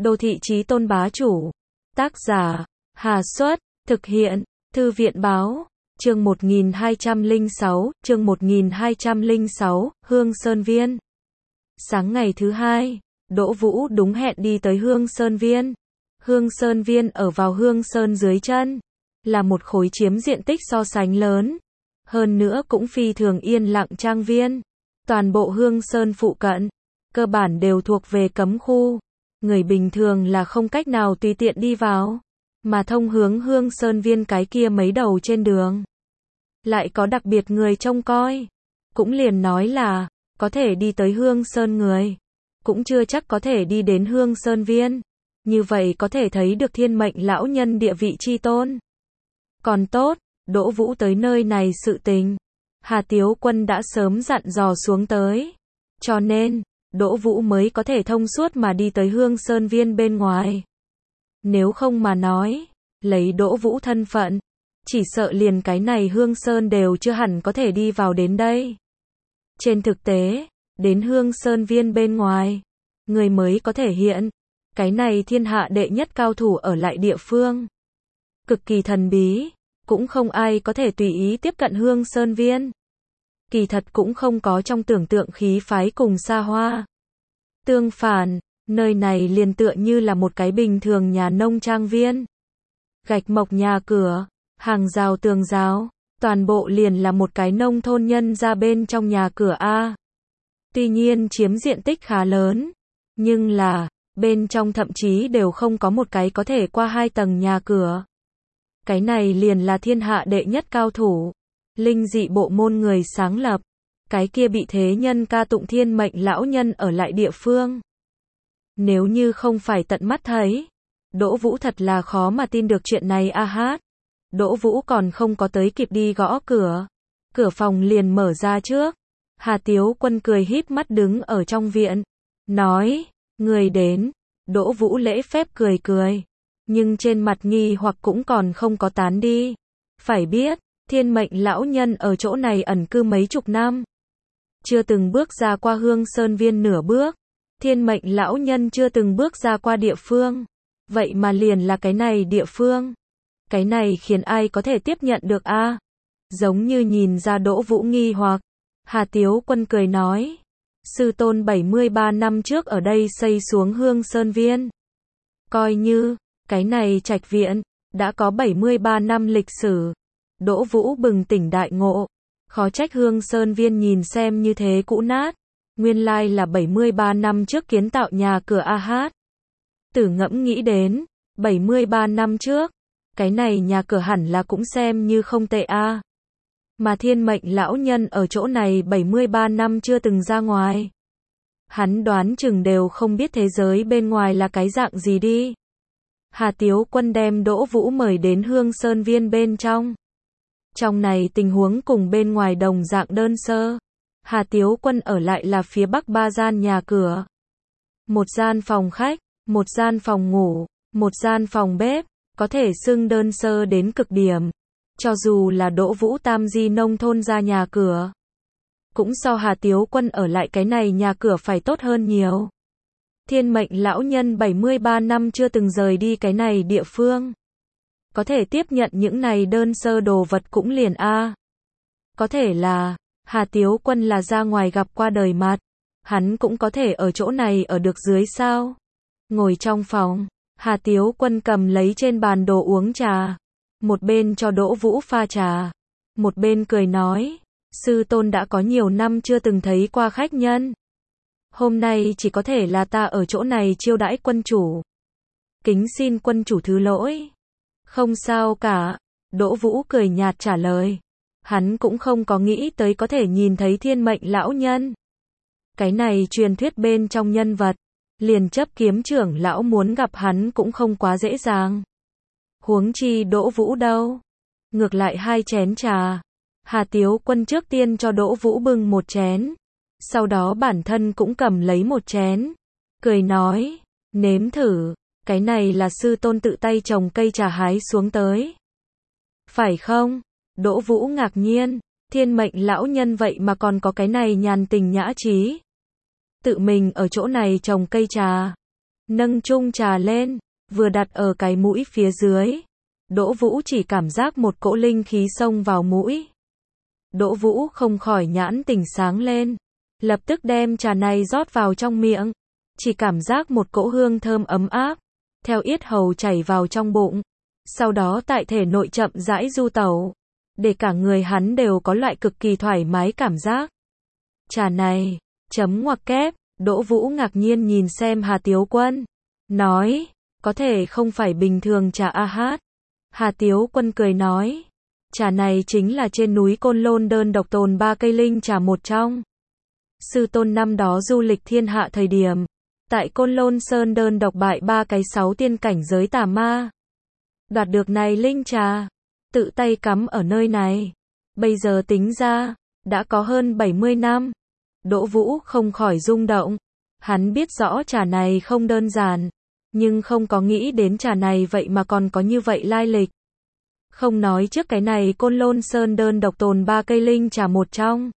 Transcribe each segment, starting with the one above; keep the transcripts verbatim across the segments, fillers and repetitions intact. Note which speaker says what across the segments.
Speaker 1: Đô thị chí tôn bá chủ. Tác giả, Hà Xuất, thực hiện, Thư viện báo, chương một nghìn hai trăm lẻ sáu, chương một nghìn hai trăm lẻ sáu, Hương Sơn Viên. Sáng ngày thứ hai, Đỗ Vũ đúng hẹn đi tới Hương Sơn Viên. Hương Sơn Viên ở vào Hương Sơn dưới chân, là một khối chiếm diện tích so sánh lớn, hơn nữa cũng phi thường yên lặng trang viên. Toàn bộ Hương Sơn phụ cận, cơ bản đều thuộc về cấm khu, người bình thường là không cách nào tùy tiện đi vào, mà thông hướng Hương Sơn Viên cái kia mấy đầu trên đường, lại có đặc biệt người trông coi, cũng liền nói là, có thể đi tới Hương Sơn người, cũng chưa chắc có thể đi đến Hương Sơn Viên, như vậy có thể thấy được thiên mệnh lão nhân địa vị chi tôn. Còn tốt, Đỗ Vũ tới nơi này sự tình, Hà Tiếu Quân đã sớm dặn dò xuống tới, cho nên, Đỗ Vũ mới có thể thông suốt mà đi tới Hương Sơn Viên bên ngoài. Nếu không mà nói, lấy Đỗ Vũ thân phận, chỉ sợ liền cái này Hương Sơn đều chưa hẳn có thể đi vào đến đây. Trên thực tế, đến Hương Sơn Viên bên ngoài, người mới có thể hiện, cái này thiên hạ đệ nhất cao thủ ở lại địa phương. Cực kỳ thần bí, cũng không ai có thể tùy ý tiếp cận Hương Sơn Viên. Kỳ thật cũng không có trong tưởng tượng khí phái cùng xa hoa. Tương phản, nơi này liền tựa như là một cái bình thường nhà nông trang viên. Gạch mộc nhà cửa, hàng rào tường rào, toàn bộ liền là một cái nông thôn nhân ra bên trong nhà cửa A. Tuy nhiên chiếm diện tích khá lớn, nhưng là, bên trong thậm chí đều không có một cái có thể qua hai tầng nhà cửa. Cái này liền là thiên hạ đệ nhất cao thủ, linh dị bộ môn người sáng lập, cái kia bị thế nhân ca tụng thiên mệnh lão nhân ở lại địa phương. Nếu như không phải tận mắt thấy, Đỗ Vũ thật là khó mà tin được chuyện này a hát. Đỗ Vũ còn không có tới kịp đi gõ cửa, cửa phòng liền mở ra trước. Hà Tiếu Quân cười híp mắt đứng ở trong viện, nói, người đến. Đỗ Vũ lễ phép cười cười, nhưng trên mặt nghi hoặc cũng còn không có tán đi. Phải biết, thiên mệnh lão nhân ở chỗ này ẩn cư mấy chục năm, chưa từng bước ra qua Hương Sơn Viên nửa bước. Thiên mệnh lão nhân chưa từng bước ra qua địa phương, vậy mà liền là cái này địa phương. Cái này khiến ai có thể tiếp nhận được a? À? Giống như nhìn ra Đỗ Vũ nghi hoặc, Hà Tiếu Quân cười nói, sư tôn bảy mươi ba năm trước ở đây xây xuống Hương Sơn Viên. Coi như, cái này trạch viện, đã có bảy mươi ba năm lịch sử. Đỗ Vũ bừng tỉnh đại ngộ, khó trách Hương Sơn Viên nhìn xem như thế cũ nát. Nguyên lai là bảy mươi ba năm trước kiến tạo nhà cửa a hát. Tử ngẫm nghĩ đến, bảy mươi ba năm trước, cái này nhà cửa hẳn là cũng xem như không tệ a. Mà thiên mệnh lão nhân ở chỗ này bảy mươi ba năm chưa từng ra ngoài. Hắn đoán chừng đều không biết thế giới bên ngoài là cái dạng gì đi. Hà Tiếu Quân đem Đỗ Vũ mời đến Hương Sơn Viên bên trong. Trong này tình huống cùng bên ngoài đồng dạng đơn sơ. Hà Tiếu Quân ở lại là phía bắc ba gian nhà cửa. Một gian phòng khách, một gian phòng ngủ, một gian phòng bếp, có thể xưng đơn sơ đến cực điểm. Cho dù là Đỗ Vũ tam di nông thôn ra nhà cửa, cũng so Hà Tiếu Quân ở lại cái này nhà cửa phải tốt hơn nhiều. Thiên mệnh lão nhân bảy mươi ba năm chưa từng rời đi cái này địa phương, có thể tiếp nhận những này đơn sơ đồ vật cũng liền a. Có thể là Hà Tiếu Quân là ra ngoài gặp qua đời mặt, hắn cũng có thể ở chỗ này ở được dưới sao. Ngồi trong phòng, Hà Tiếu Quân cầm lấy trên bàn đồ uống trà, một bên cho Đỗ Vũ pha trà, một bên cười nói, sư tôn đã có nhiều năm chưa từng thấy qua khách nhân. Hôm nay chỉ có thể là ta ở chỗ này chiêu đãi quân chủ. Kính xin quân chủ thứ lỗi. Không sao cả, Đỗ Vũ cười nhạt trả lời. Hắn cũng không có nghĩ tới có thể nhìn thấy thiên mệnh lão nhân. Cái này truyền thuyết bên trong nhân vật, liền chấp kiếm trưởng lão muốn gặp hắn cũng không quá dễ dàng. Huống chi Đỗ Vũ đâu. Ngược lại hai chén trà. Hà Tiếu Quân trước tiên cho Đỗ Vũ bưng một chén. Sau đó bản thân cũng cầm lấy một chén. Cười nói, nếm thử, cái này là sư tôn tự tay trồng cây trà hái xuống tới. Phải không? Đỗ Vũ ngạc nhiên, thiên mệnh lão nhân vậy mà còn có cái này nhàn tình nhã trí. Tự mình ở chỗ này trồng cây trà. nâng chung trà lên, vừa đặt ở cái mũi phía dưới. Đỗ Vũ chỉ cảm giác một cỗ linh khí xông vào mũi. Đỗ Vũ không khỏi nhãn tỉnh sáng lên, lập tức đem trà này rót vào trong miệng, chỉ cảm giác một cỗ hương thơm ấm áp, theo yết hầu chảy vào trong bụng, sau đó tại thể nội chậm rãi du tẩu, để cả người hắn đều có loại cực kỳ thoải mái cảm giác. Trà này, chấm ngoặc kép, Đỗ Vũ ngạc nhiên nhìn xem Hà Tiếu Quân, nói, có thể không phải bình thường trà a hát. Hà Tiếu Quân cười nói, trà này chính là trên núi Côn Lôn đơn độc tồn ba cây linh trà một trong. Sư tôn năm đó du lịch thiên hạ thời điểm, tại Côn Lôn Sơn đơn độc bại ba cái sáu tiên cảnh giới tà ma. Đoạt được này linh trà, tự tay cắm ở nơi này. Bây giờ tính ra, đã có hơn bảy mươi năm. Đỗ Vũ không khỏi rung động. Hắn biết rõ trà này không đơn giản, nhưng không có nghĩ đến trà này vậy mà còn có như vậy lai lịch. Không nói trước cái này Côn Lôn Sơn đơn độc tồn ba cây linh trà một trong.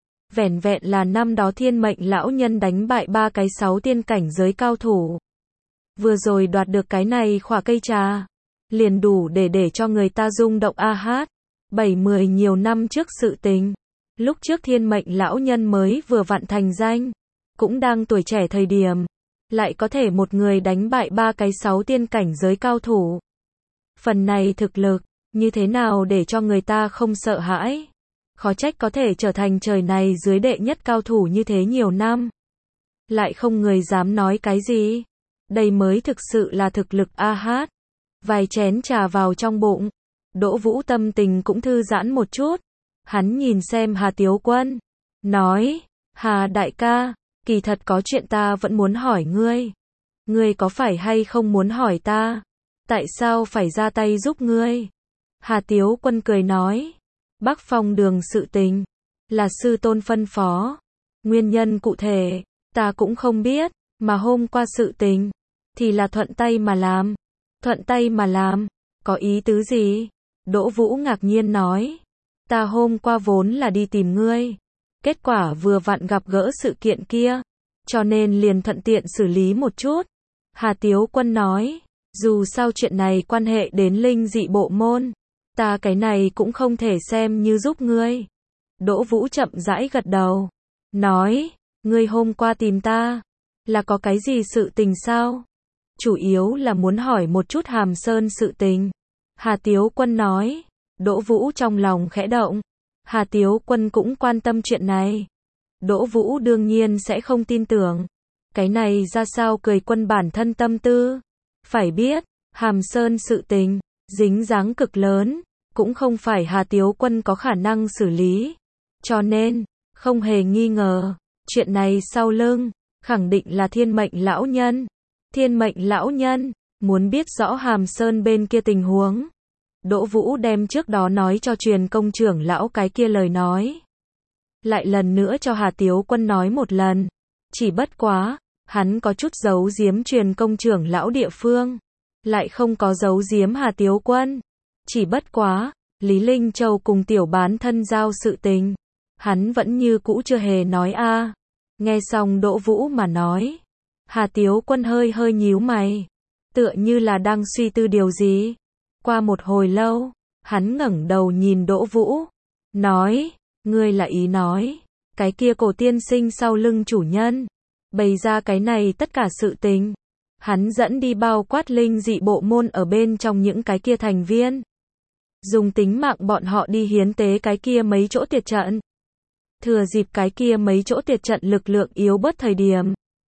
Speaker 1: Vẻn vẹn là năm đó thiên mệnh lão nhân đánh bại ba cái sáu tiên cảnh giới cao thủ. Vừa rồi đoạt được cái này khỏa cây trà, liền đủ để để cho người ta rung động a hát. Bảy mười nhiều năm trước sự tình, lúc trước thiên mệnh lão nhân mới vừa vặn thành danh, cũng đang tuổi trẻ thời điểm, lại có thể một người đánh bại ba cái sáu tiên cảnh giới cao thủ. Phần này thực lực, như thế nào để cho người ta không sợ hãi? Khó trách có thể trở thành trời này dưới đệ nhất cao thủ như thế nhiều năm. Lại không người dám nói cái gì. Đây mới thực sự là thực lực a hát. Vài chén trà vào trong bụng, Đỗ Vũ tâm tình cũng thư giãn một chút. Hắn nhìn xem Hà Tiếu Quân, nói, Hà đại ca, kỳ thật có chuyện ta vẫn muốn hỏi ngươi. Ngươi có phải hay không muốn hỏi ta? Tại sao phải ra tay giúp ngươi? Hà Tiếu Quân cười nói, Bắc Phong đường sự tình, là sư tôn phân phó. Nguyên nhân cụ thể, ta cũng không biết, mà hôm qua sự tình, thì là thuận tay mà làm. Thuận tay mà làm, có ý tứ gì? Đỗ Vũ ngạc nhiên nói, ta hôm qua vốn là đi tìm ngươi. Kết quả vừa vặn gặp gỡ sự kiện kia, cho nên liền thuận tiện xử lý một chút. Hà Tiếu Quân nói, dù sao chuyện này quan hệ đến linh dị bộ môn, ta cái này cũng không thể xem như giúp ngươi. Đỗ Vũ chậm rãi gật đầu, nói, ngươi hôm qua tìm ta, là có cái gì sự tình sao? Chủ yếu là muốn hỏi một chút Hàm Sơn sự tình. Hà Tiếu Quân nói, Đỗ Vũ trong lòng khẽ động. Hà Tiếu Quân cũng quan tâm chuyện này. Đỗ Vũ đương nhiên sẽ không tin tưởng. Cái này ra sao cười quân bản thân tâm tư. Phải biết, Hàm Sơn sự tình, dính dáng cực lớn, cũng không phải Hà Tiếu Quân có khả năng xử lý. Cho nên, không hề nghi ngờ, chuyện này sau lưng, khẳng định là thiên mệnh lão nhân. Thiên mệnh lão nhân, muốn biết rõ Hàm Sơn bên kia tình huống. Đỗ Vũ đem trước đó nói cho truyền công trưởng lão cái kia lời nói. Lại lần nữa cho Hà Tiếu Quân nói một lần. Chỉ bất quá, hắn có chút giấu giếm truyền công trưởng lão địa phương. Lại không có giấu giếm Hà Tiếu Quân. Chỉ bất quá, Lý Linh Châu cùng tiểu bán thân giao sự tình. Hắn vẫn như cũ chưa hề nói a. Nghe xong Đỗ Vũ mà nói. Hà Tiếu Quân hơi hơi nhíu mày. Tựa như là đang suy tư điều gì. Qua một hồi lâu, hắn ngẩng đầu nhìn Đỗ Vũ. Nói, ngươi là ý nói, cái kia cổ tiên sinh sau lưng chủ nhân. Bày ra cái này tất cả sự tình. Hắn dẫn đi bao quát linh dị bộ môn ở bên trong những cái kia thành viên. Dùng tính mạng bọn họ đi hiến tế cái kia mấy chỗ tiệt trận. Thừa dịp cái kia mấy chỗ tiệt trận lực lượng yếu bớt thời điểm.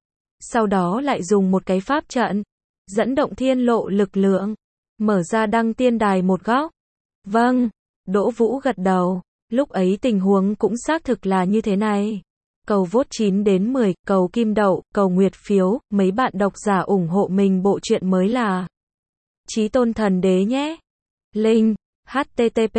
Speaker 1: Sau đó lại dùng một cái pháp trận, dẫn động thiên lộ lực lượng, mở ra đăng tiên đài một góc. Vâng, Đỗ Vũ gật đầu, lúc ấy tình huống cũng xác thực là như thế này. Cầu vote chín đến mười, cầu kim đậu, cầu nguyệt phiếu, mấy bạn độc giả ủng hộ mình bộ truyện mới là Chí Tôn Thần Đế nhé. Link, http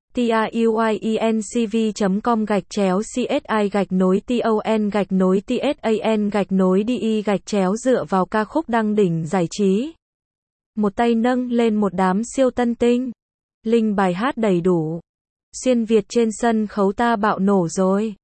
Speaker 1: tuyencv chấm com gạch chéo csi gạch nối ton gạch nối tsan gạch nối đi gạch chéo dựa vào ca khúc đăng đỉnh giải trí. Một tay nâng lên một đám siêu tân tinh. Linh bài hát đầy đủ. Xuyên Việt trên sân khấu ta bạo nổ rồi.